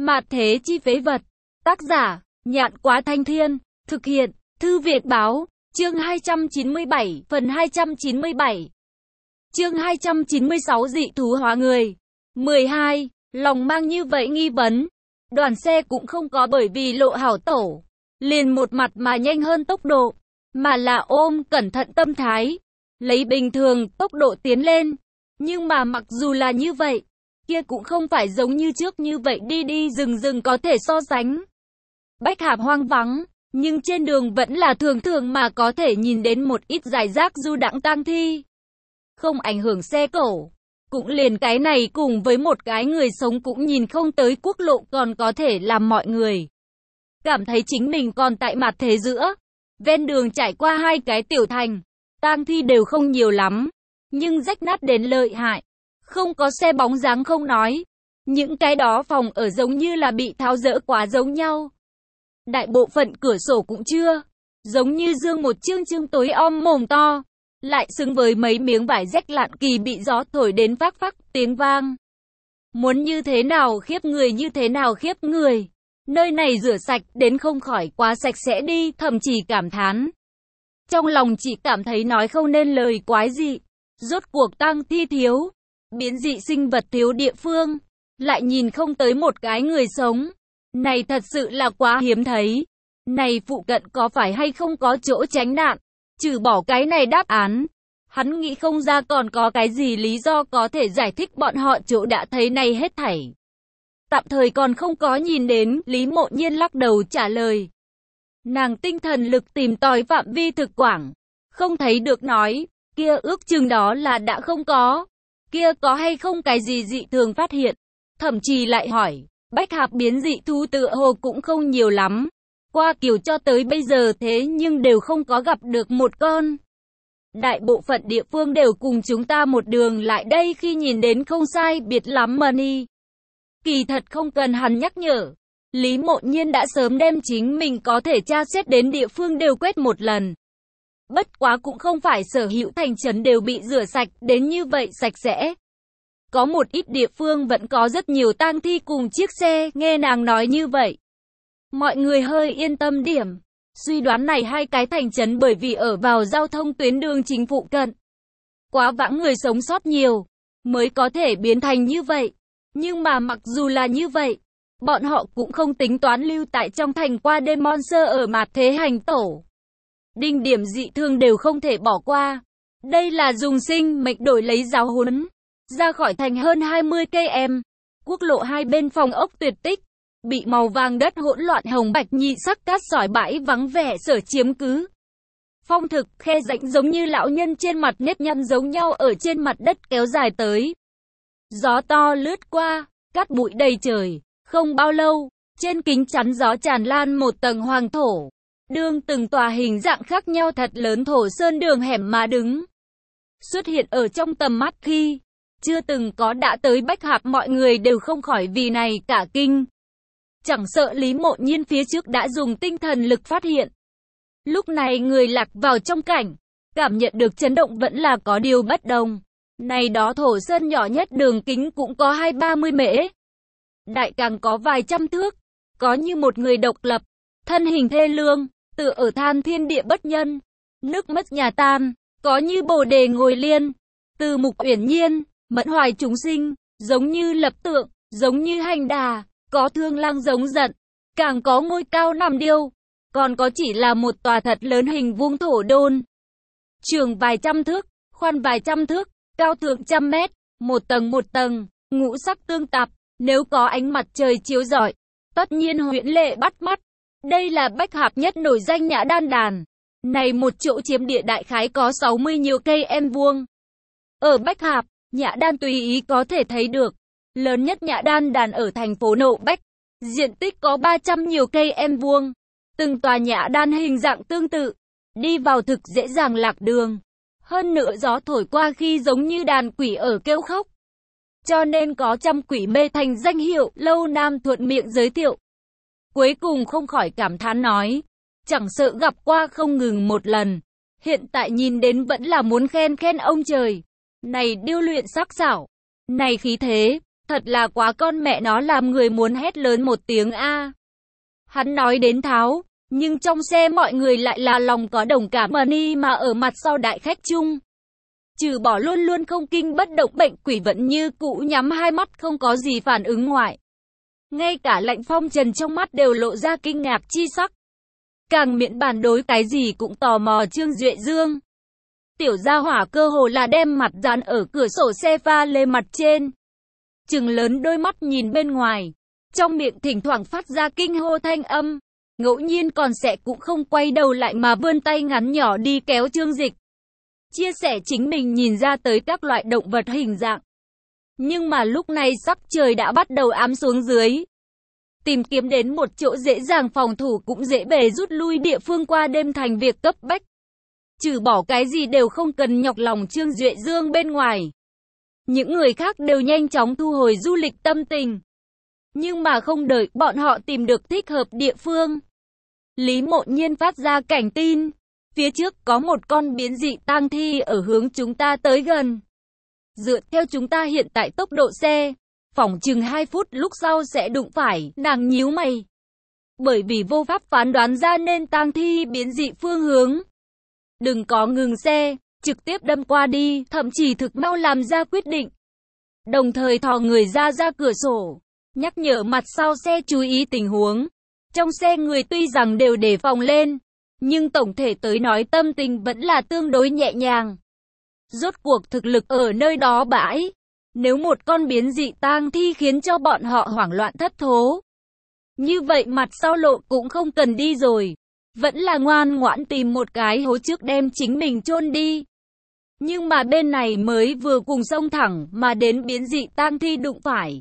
Mạt thế chi phế vật. Tác giả, Nhạn Quá Thanh Thiên. Thực hiện, Thư Việt Báo. Chương 297, phần 297. Chương 296 dị thú hóa người. 12. Lòng mang như vậy nghi vấn. Đoàn xe cũng không có bởi vì lộ hảo tổ, liền một mặt mà nhanh hơn tốc độ, mà là ôm cẩn thận tâm thái, lấy bình thường tốc độ tiến lên. Nhưng mà mặc dù là như vậy, kia cũng không phải giống như trước như vậy đi đi rừng rừng có thể so sánh. Bách Hạp hoang vắng, nhưng trên đường vẫn là thường thường mà có thể nhìn đến một ít rải rác du đãng tang thi. Không ảnh hưởng xe cổ, cũng liền cái này cùng với một cái người sống cũng nhìn không tới quốc lộ còn có thể làm mọi người cảm thấy chính mình còn tại mặt thế giữa. Ven đường trải qua hai cái tiểu thành, tang thi đều không nhiều lắm, nhưng rách nát đến lợi hại. Không có xe bóng dáng không nói, những cái đó phòng ở giống như là bị tháo dỡ quá giống nhau. Đại bộ phận cửa sổ cũng chưa, giống như dương một chương tối om mồm to, lại xứng với mấy miếng vải rách lạn kỳ bị gió thổi đến phác phác tiếng vang. Muốn như thế nào khiếp người như thế nào khiếp người. Nơi này rửa sạch đến không khỏi quá sạch sẽ đi, thậm chí cảm thán. Trong lòng chỉ cảm thấy nói không nên lời quái dị. Rốt cuộc tang thi thiếu, biến dị sinh vật thiếu địa phương, lại nhìn không tới một cái người sống. Này thật sự là quá hiếm thấy. Này phụ cận có phải hay không có chỗ tránh nạn? Trừ bỏ cái này đáp án, hắn nghĩ không ra còn có cái gì lý do có thể giải thích bọn họ chỗ đã thấy này hết thảy. Tạm thời còn không có nhìn đến, Lý Mộ Nhiên lắc đầu trả lời. Nàng tinh thần lực tìm tòi phạm vi thực quảng, không thấy được nói, kia ước chừng đó là đã không có. Kia có hay không cái gì dị thường phát hiện? Thậm chí lại hỏi, Bách Hạp biến dị thú tựa hồ cũng không nhiều lắm. Qua Kiều cho tới bây giờ thế nhưng đều không có gặp được một con. Đại bộ phận địa phương đều cùng chúng ta một đường lại đây khi nhìn đến không sai biệt lắm Money. Kỳ thật không cần hắn nhắc nhở, Lý Mộ Nhiên đã sớm đem chính mình có thể tra xét đến địa phương đều quét một lần. Bất quá cũng không phải sở hữu thành trấn đều bị rửa sạch đến như vậy sạch sẽ. Có một ít địa phương vẫn có rất nhiều tang thi cùng chiếc xe, nghe nàng nói như vậy. Mọi người hơi yên tâm điểm. Suy đoán này hai cái thành trấn bởi vì ở vào giao thông tuyến đường chính phụ cận, quá vãng người sống sót nhiều, mới có thể biến thành như vậy. Nhưng mà mặc dù là như vậy, bọn họ cũng không tính toán lưu tại trong thành qua đêm monster ở mặt thế hành tổ. Đinh điểm dị thương đều không thể bỏ qua. Đây là dùng sinh mệnh đổi lấy giáo huấn. Ra khỏi thành hơn 20 km, quốc lộ hai bên phòng ốc tuyệt tích, bị màu vàng đất hỗn loạn hồng bạch nhị sắc cát sỏi bãi vắng vẻ sở chiếm cứ. Phong thực, khe rãnh giống như lão nhân trên mặt nếp nhăn giống nhau ở trên mặt đất kéo dài tới. Gió to lướt qua, cát bụi đầy trời, không bao lâu, trên kính chắn gió tràn lan một tầng hoàng thổ. Đương từng tòa hình dạng khác nhau thật lớn thổ sơn đường hẻm mà đứng xuất hiện ở trong tầm mắt khi chưa từng có đã tới Bách Hạp, mọi người đều không khỏi vì này cả kinh. Chẳng sợ Lý Mộ Nhiên phía trước đã dùng tinh thần lực phát hiện. Lúc này người lạc vào trong cảnh, cảm nhận được chấn động vẫn là có điều bất đồng. Này đó thổ sơn nhỏ nhất đường kính cũng có 20-30 mễ. Đại càng có vài trăm thước. Có như một người độc lập, thân hình thê lương, tựa ở than thiên địa bất nhân. Nước mất nhà tan, có như bồ đề ngồi liên. Từ mục uyển nhiên, mẫn hoài chúng sinh, giống như lập tượng, giống như hành đà. Có thương lang giống giận, càng có ngôi cao nằm điêu, còn có chỉ là một tòa thật lớn hình vuông thổ đôn. Trường vài trăm thước, khoan vài trăm thước, cao thượng trăm mét, một tầng, ngũ sắc tương tạp, nếu có ánh mặt trời chiếu rọi, tất nhiên huyễn lệ bắt mắt. Đây là Bách Hạp nhất nổi danh Nhã Đan Đàn. Này một chỗ chiếm địa đại khái có 60 nhiều cây em vuông. Ở Bách Hạp, Nhã Đan tùy ý có thể thấy được. Lớn nhất Nhã Đan Đàn ở thành phố Nộ Bách, diện tích có 300 nhiều cây em vuông. Từng tòa Nhã Đan hình dạng tương tự, đi vào thực dễ dàng lạc đường. Hơn nữa gió thổi qua khi giống như đàn quỷ ở kêu khóc. Cho nên có trăm quỷ mê thành danh hiệu, Lâu Nam thuận miệng giới thiệu. Cuối cùng không khỏi cảm thán nói, chẳng sợ gặp qua không ngừng một lần, hiện tại nhìn đến vẫn là muốn khen khen ông trời. Này điêu luyện sắc sảo, này khí thế, Thật là quá con mẹ nó làm người muốn hét lớn một tiếng a. Hắn nói đến tháo, nhưng trong xe mọi người lại là lòng có đồng cảm mà ở mặt sau đại khách chung. Trừ bỏ luôn luôn không kinh bất động bệnh quỷ vẫn như cũ nhắm hai mắt không có gì phản ứng ngoại. Ngay cả Lạnh Phong Trần trong mắt đều lộ ra kinh ngạc chi sắc. Càng miễn bàn đối cái gì cũng tò mò Trương Duệ Dương. Tiểu gia hỏa cơ hồ là đem mặt dán ở cửa sổ xe pha lê mặt trên. Trừng lớn đôi mắt nhìn bên ngoài. Trong miệng thỉnh thoảng phát ra kinh hô thanh âm. Ngẫu nhiên còn sẽ cũng không quay đầu lại mà vươn tay ngắn nhỏ đi kéo Trương Dịch. Chia sẻ chính mình nhìn ra tới các loại động vật hình dạng. Nhưng mà lúc này sắc trời đã bắt đầu ám xuống dưới. Tìm kiếm đến một chỗ dễ dàng phòng thủ cũng dễ bề rút lui địa phương qua đêm thành việc cấp bách. Trừ bỏ cái gì đều không cần nhọc lòng Trương Duệ Dương bên ngoài. Những người khác đều nhanh chóng thu hồi du lịch tâm tình. Nhưng mà không đợi bọn họ tìm được thích hợp địa phương. Lý Mộ Nhiên phát ra cảnh tin. Phía trước có một con biến dị tang thi ở hướng chúng ta tới gần. Dựa theo chúng ta hiện tại tốc độ xe, phỏng chừng 2 phút lúc sau sẽ đụng phải, nàng nhíu mày. Bởi vì vô pháp phán đoán ra nên tang thi biến dị phương hướng. Đừng có ngừng xe, trực tiếp đâm qua đi, thậm chí thực mau làm ra quyết định. Đồng thời thò người ra cửa sổ, nhắc nhở mặt sau xe chú ý tình huống. Trong xe người tuy rằng đều đề phòng lên, nhưng tổng thể tới nói tâm tình vẫn là tương đối nhẹ nhàng. Rốt cuộc thực lực ở nơi đó bãi. Nếu một con biến dị tang thi khiến cho bọn họ hoảng loạn thất thố, như vậy mặt sau lộ cũng không cần đi rồi. Vẫn là ngoan ngoãn tìm một cái hố trước đem chính mình chôn đi. Nhưng mà bên này mới vừa cùng xông thẳng mà đến biến dị tang thi đụng phải.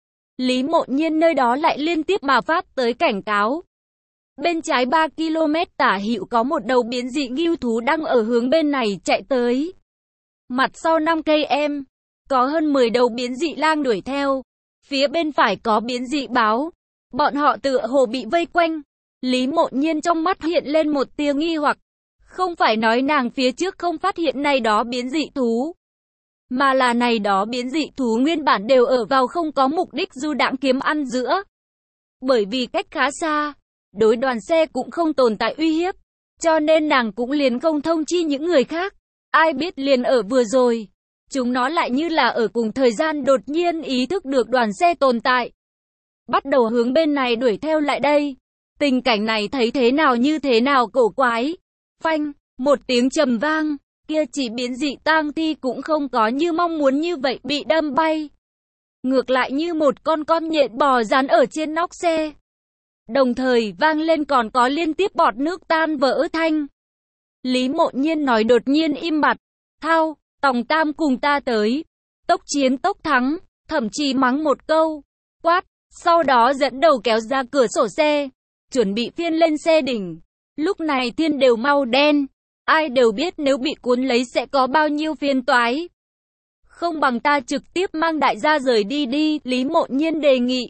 Lý Mộ Nhiên nơi đó lại liên tiếp mà phát tới cảnh cáo. Bên trái 3 km tả hữu có một đầu biến dị ngưu thú đang ở hướng bên này chạy tới. Mặt sau 5 cây em, có hơn 10 đầu biến dị lang đuổi theo. Phía bên phải có biến dị báo. Bọn họ tựa hồ bị vây quanh. Lý Mộ Nhiên trong mắt hiện lên một tia nghi hoặc. Không phải nói nàng phía trước không phát hiện này đó biến dị thú, mà là này đó biến dị thú nguyên bản đều ở vào không có mục đích du đãng kiếm ăn giữa. Bởi vì cách khá xa, đối đoàn xe cũng không tồn tại uy hiếp, cho nên nàng cũng liền không thông chi những người khác. Ai biết liền ở vừa rồi, chúng nó lại như là ở cùng thời gian đột nhiên ý thức được đoàn xe tồn tại. Bắt đầu hướng bên này đuổi theo lại đây. Tình cảnh này thấy thế nào như thế nào cổ quái. Phanh, một tiếng trầm vang, kia chỉ biến dị tang thi cũng không có như mong muốn như vậy bị đâm bay. Ngược lại như một con nhện bò dán ở trên nóc xe. Đồng thời vang lên còn có liên tiếp bọt nước tan vỡ thanh. Lý Mộ Nhiên nói đột nhiên im bặt. Thao, Tòng Tam cùng ta tới. Tốc chiến tốc thắng, thậm chí mắng một câu. Quát, sau đó dẫn đầu kéo ra cửa sổ xe. Chuẩn bị phiên lên xe đỉnh. Lúc này thiên đều mau đen. Ai đều biết nếu bị cuốn lấy sẽ có bao nhiêu phiền toái. Không bằng ta trực tiếp mang đại gia rời đi, Lý Mộ Nhiên đề nghị.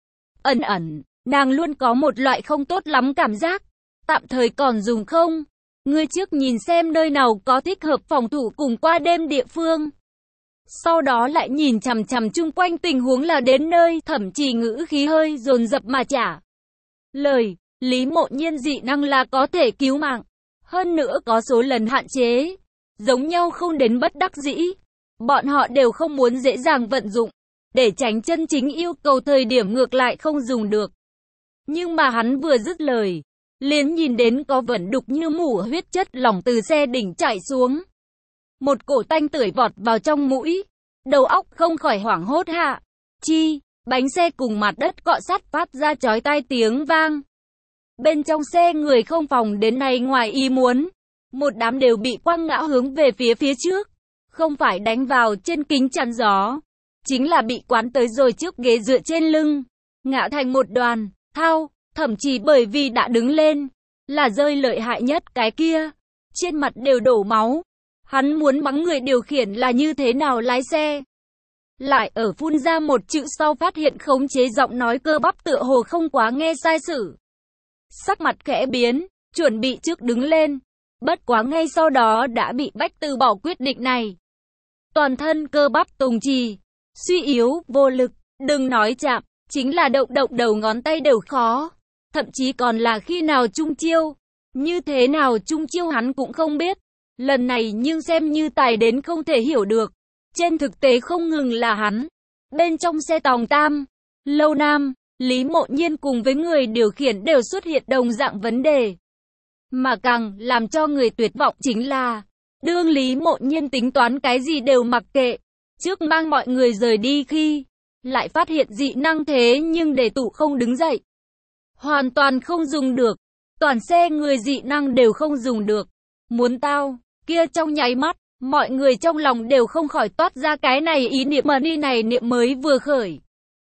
Ẩn, nàng luôn có một loại không tốt lắm cảm giác. Tạm thời còn dùng không? Ngươi trước nhìn xem nơi nào có thích hợp phòng thủ cùng qua đêm địa phương. Sau đó lại nhìn chằm chằm chung quanh tình huống là đến nơi, thậm chí ngữ khí hơi dồn dập mà trả lời. Lý Mộ Nhiên dị năng là có thể cứu mạng. Hơn nữa có số lần hạn chế. Giống nhau không đến bất đắc dĩ. Bọn họ đều không muốn dễ dàng vận dụng. Để tránh chân chính yêu cầu thời điểm ngược lại không dùng được. Nhưng mà hắn vừa dứt lời, liền nhìn đến có vẩn đục như mủ huyết chất lỏng từ xe đỉnh chảy xuống. Một cổ tanh tưởi vọt vào trong mũi. Đầu óc không khỏi hoảng hốt hạ. Bánh xe cùng mặt đất cọ sát phát ra chói tai tiếng vang. Bên trong xe người không phòng đến này ngoài ý muốn. Một đám đều bị quăng ngã hướng về phía trước. Không phải đánh vào trên kính chắn gió. Chính là bị quán tới rồi trước ghế dựa trên lưng. Ngã thành một đoàn. Thao, thậm chí bởi vì đã đứng lên. Là rơi lợi hại nhất cái kia. Trên mặt đều đổ máu. Hắn muốn mắng người điều khiển là như thế nào lái xe. Lại ở phun ra một chữ sau phát hiện khống chế giọng nói cơ bắp tựa hồ không quá nghe sai sử. Sắc mặt khẽ biến, chuẩn bị trước đứng lên. Bất quá ngay sau đó đã bị bách từ bỏ quyết định này. Toàn thân cơ bắp tùng trì, suy yếu, vô lực, Đừng nói chạm, chính là động động đầu ngón tay đều khó. Thậm chí còn là khi nào chung chiêu. Như thế nào chung chiêu hắn cũng không biết. Lần này nhưng xem như tài đến không thể hiểu được. Trên thực tế không ngừng là hắn. Bên trong xe Tòng Tam, Lâu Nam, Lý Mộ Nhiên cùng với người điều khiển đều xuất hiện đồng dạng vấn đề. Mà càng làm cho người tuyệt vọng chính là, đương Lý Mộ Nhiên tính toán cái gì đều mặc kệ. Trước mang mọi người rời đi khi, lại phát hiện dị năng thế nhưng để tụ không đứng dậy. Hoàn toàn không dùng được. Toàn xe người dị năng đều không dùng được. Muốn tao, kia trong nháy mắt, mọi người trong lòng đều không khỏi toát ra cái này ý niệm mà đi này niệm mới vừa khởi.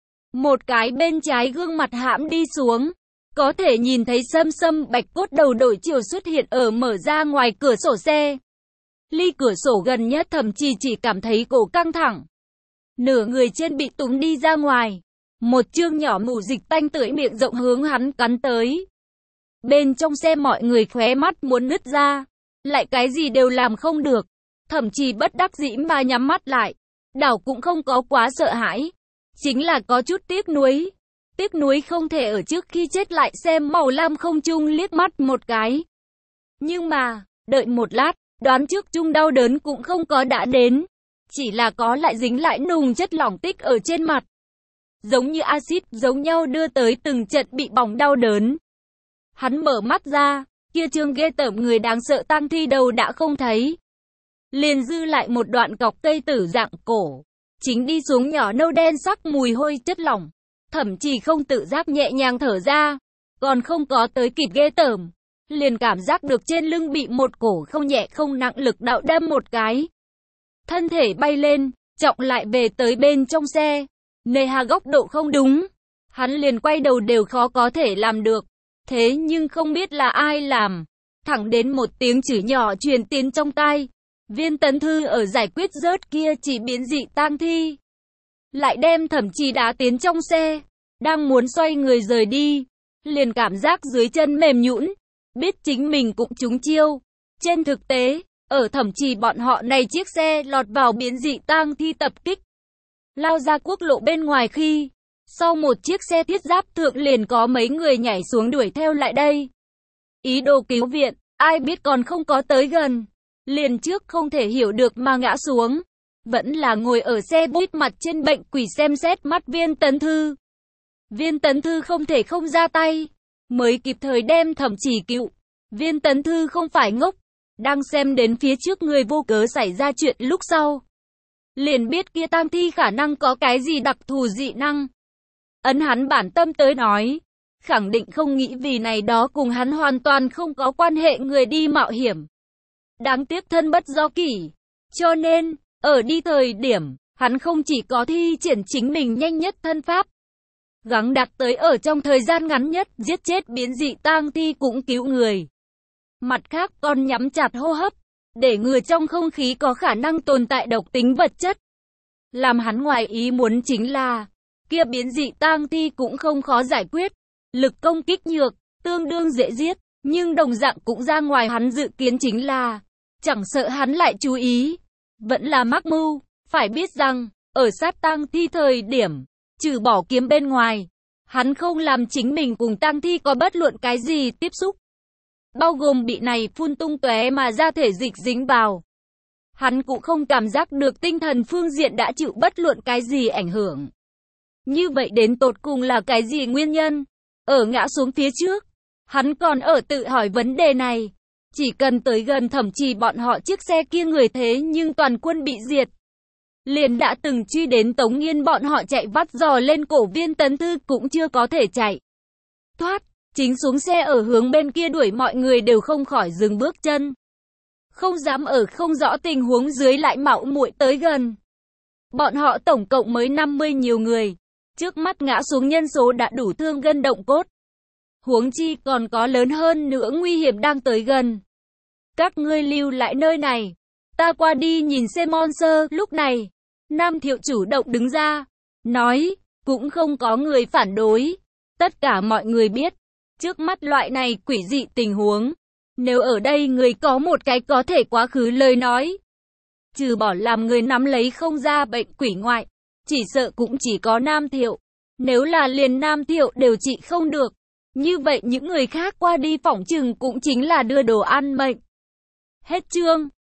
Một cái bên trái gương mặt hãm đi xuống. Có thể nhìn thấy Sâm bạch cốt đầu đổi chiều xuất hiện ở mở ra ngoài cửa sổ xe. Ly cửa sổ gần nhất thậm chí chỉ cảm thấy cổ căng thẳng. Nửa người trên bị túm đi ra ngoài. Một chương nhỏ mù dịch tanh tưởi miệng rộng hướng hắn cắn tới. Bên trong xe mọi người khóe mắt muốn nứt ra. Lại cái gì đều làm không được. Thậm chí bất đắc dĩ mà nhắm mắt lại. Đảo cũng không có quá sợ hãi. Chính là có chút tiếc nuối. Tiếc nuối không thể ở trước khi chết lại xem màu lam không trung liếc mắt một cái. Nhưng mà, đợi một lát, đoán trước chung đau đớn cũng không có đã đến. Chỉ là có lại dính lại nùng chất lỏng tích ở trên mặt. Giống như axit giống nhau đưa tới từng trận bị bỏng đau đớn. Hắn mở mắt ra, kia trương ghê tởm người đáng sợ tang thi đầu đã không thấy. Liền dư lại một đoạn cọc cây tử dạng cổ. Chính đi xuống nhỏ nâu đen sắc mùi hôi chất lỏng. Thậm chí không tự giác nhẹ nhàng thở ra. Còn không có tới kịp ghê tởm. Liền cảm giác được trên lưng bị một cổ không nhẹ không nặng lực đạo đâm một cái. Thân thể bay lên, trọng lại về tới bên trong xe. Nề hà góc độ không đúng. Hắn liền quay đầu đều khó có thể làm được. Thế nhưng không biết là ai làm. Thẳng đến một tiếng chửi nhỏ truyền tiến trong tai. Viên Tấn Thư ở giải quyết rớt kia chỉ biến dị tang thi. Lại đem thậm chí đá tiến trong xe. Đang muốn xoay người rời đi. Liền cảm giác dưới chân mềm nhũn. Biết chính mình cũng trúng chiêu. Trên thực tế, ở thậm chí bọn họ này chiếc xe lọt vào biến dị tang thi tập kích. Lao ra quốc lộ bên ngoài khi, sau một chiếc xe thiết giáp thượng liền có mấy người nhảy xuống đuổi theo lại đây. Ý đồ cứu viện, ai biết còn không có tới gần. Liền trước không thể hiểu được mà ngã xuống. Vẫn là ngồi ở xe buýt mặt trên bệnh quỷ xem xét mắt Viên Tấn Thư. Viên Tấn Thư không thể không ra tay. Mới kịp thời đem thậm chỉ cứu. Viên Tấn Thư không phải ngốc. Đang xem đến phía trước người vô cớ xảy ra chuyện lúc sau. Liền biết kia tang thi khả năng có cái gì đặc thù dị năng. Ấn hắn bản tâm tới nói. Khẳng định không nghĩ vì này đó cùng hắn hoàn toàn không có quan hệ người đi mạo hiểm. Đáng tiếc thân bất do kỷ. Cho nên, ở đi thời điểm, hắn không chỉ có thi triển chính mình nhanh nhất thân pháp. Gắng đặt tới ở trong thời gian ngắn nhất giết chết biến dị tang thi cũng cứu người. Mặt khác còn nhắm chặt hô hấp, để người trong không khí có khả năng tồn tại độc tính vật chất. Làm hắn ngoài ý muốn chính là, kia biến dị tang thi cũng không khó giải quyết. Lực công kích nhược, tương đương dễ giết, nhưng đồng dạng cũng ra ngoài hắn dự kiến chính là, chẳng sợ hắn lại chú ý, vẫn là mắc mưu. Phải biết rằng, ở sát tang thi thời điểm, trừ bỏ kiếm bên ngoài, hắn không làm chính mình cùng tang thi có bất luận cái gì tiếp xúc. Bao gồm bị này phun tung tóe mà ra thể dịch dính vào. Hắn cũng không cảm giác được tinh thần phương diện đã chịu bất luận cái gì ảnh hưởng. Như vậy đến tột cùng là cái gì nguyên nhân? Ở ngã xuống phía trước, hắn còn ở tự hỏi vấn đề này. Chỉ cần tới gần thậm chí bọn họ chiếc xe kia người thế nhưng toàn quân bị diệt. Liền đã từng truy đến Tống Nghiên bọn họ chạy vắt giò lên cổ Viên Tấn Thư cũng chưa có thể chạy thoát. Chính xuống xe ở hướng bên kia đuổi mọi người đều không khỏi dừng bước chân. Không dám ở không rõ tình huống dưới lại mạo muội tới gần. Bọn họ tổng cộng mới 50 nhiều người. Trước mắt ngã xuống nhân số đã đủ thương gân động cốt. Huống chi còn có lớn hơn nữa nguy hiểm đang tới gần. Các ngươi lưu lại nơi này. Ta qua đi nhìn xem monster. Lúc này, Nam Thiệu chủ động đứng ra. Nói, cũng không có người phản đối. Tất cả mọi người biết. Trước mắt loại này quỷ dị tình huống. Nếu ở đây người có một cái có thể quá khứ lời nói. Trừ bỏ làm người nắm lấy không ra bệnh quỷ ngoại. chỉ sợ cũng chỉ có Nam Thiệu. Nếu là liền Nam Thiệu đều trị không được, như vậy những người khác qua đi phỏng chừng cũng chính là đưa đồ ăn mệnh. Hết chương.